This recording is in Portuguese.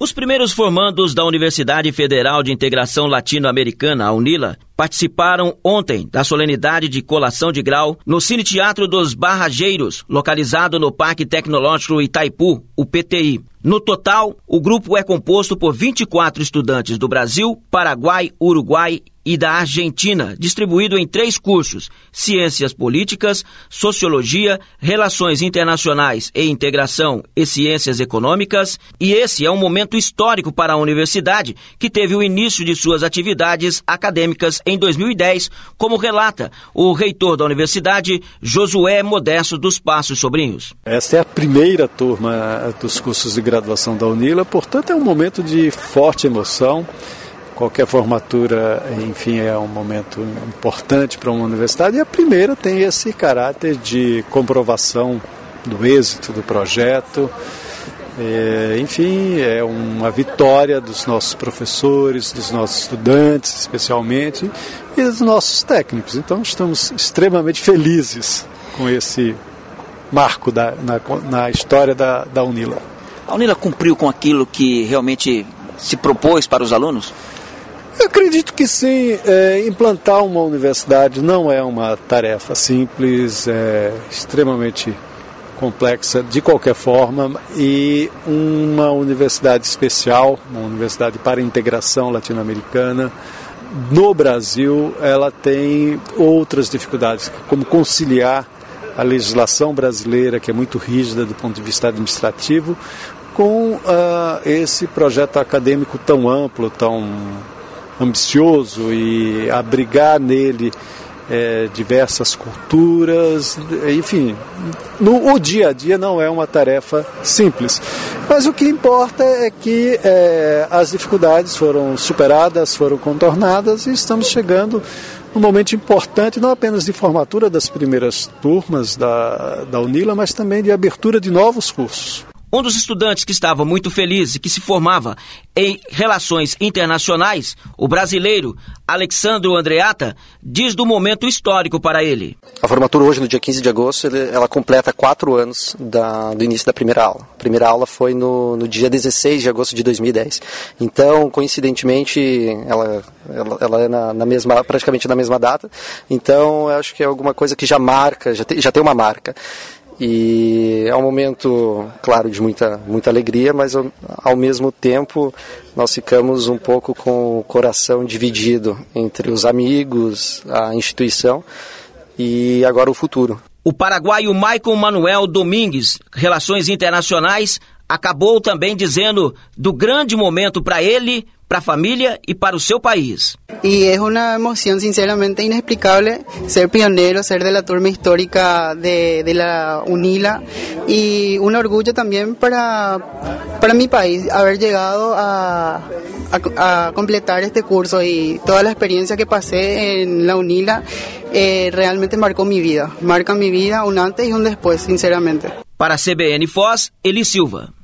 Os primeiros formandos da Universidade Federal de Integração Latino-Americana, a UNILA, participaram ontem da solenidade de colação de grau no Cine Teatro dos Barrageiros, localizado no Parque Tecnológico Itaipu, o PTI. No total, o grupo é composto por 24 estudantes do Brasil, Paraguai, Uruguai e da Argentina, distribuído em 3 cursos: Ciências Políticas, Sociologia, Relações Internacionais e Integração e Ciências Econômicas. E esse é um momento histórico para a universidade, que teve o início de suas atividades acadêmicas em 2010, como relata o reitor da universidade, Josué Modesto dos Passos Sobrinhos. Esta é a primeira turma dos cursos de graduação da UNILA, portanto é um momento de forte emoção. Qualquer formatura, enfim, é um momento importante para uma universidade, e a primeira tem esse caráter de comprovação do êxito do projeto. Enfim, é uma vitória dos nossos professores, dos nossos estudantes, especialmente, e dos nossos técnicos. Então, estamos extremamente felizes com esse marco na história da UNILA. A UNILA cumpriu com aquilo que realmente se propôs para os alunos? Eu acredito que sim. Implantar uma universidade não é uma tarefa simples, é extremamente complexa de qualquer forma, e uma universidade especial, uma universidade para a integração latino-americana, no Brasil, ela tem outras dificuldades, como conciliar a legislação brasileira, que é muito rígida do ponto de vista administrativo, com esse projeto acadêmico tão amplo, tão ambicioso, e abrigar nele diversas culturas. Enfim, o dia a dia não é uma tarefa simples, mas o que importa é que as dificuldades foram superadas, foram contornadas, e estamos chegando num momento importante, não apenas de formatura das primeiras turmas da UNILA, mas também de abertura de novos cursos. Um dos estudantes que estava muito feliz e que se formava em Relações Internacionais, o brasileiro Alexandro Andreata, diz do momento histórico para ele. A formatura hoje, no dia 15 de agosto, ela completa 4 anos do início da primeira aula. A primeira aula foi no dia 16 de agosto de 2010. Então, coincidentemente, ela é praticamente na mesma data. Então, eu acho que é alguma coisa que já marca, já tem uma marca. E é um momento, claro, de muita alegria, mas ao mesmo tempo nós ficamos um pouco com o coração dividido entre os amigos, a instituição e agora o futuro. O paraguaio Michael Manuel Domingues, Relações Internacionais, acabou também dizendo do grande momento para ele, para a família y para su país. Y es una emoción sinceramente inexplicable ser pionero, ser de la turma histórica de la UNILA, y un orgullo también para mi país haber llegado a completar este curso, y toda la experiencia que pasé en la UNILA realmente marca mi vida un antes y un después, sinceramente. Para CBN Foz, Eli Silva.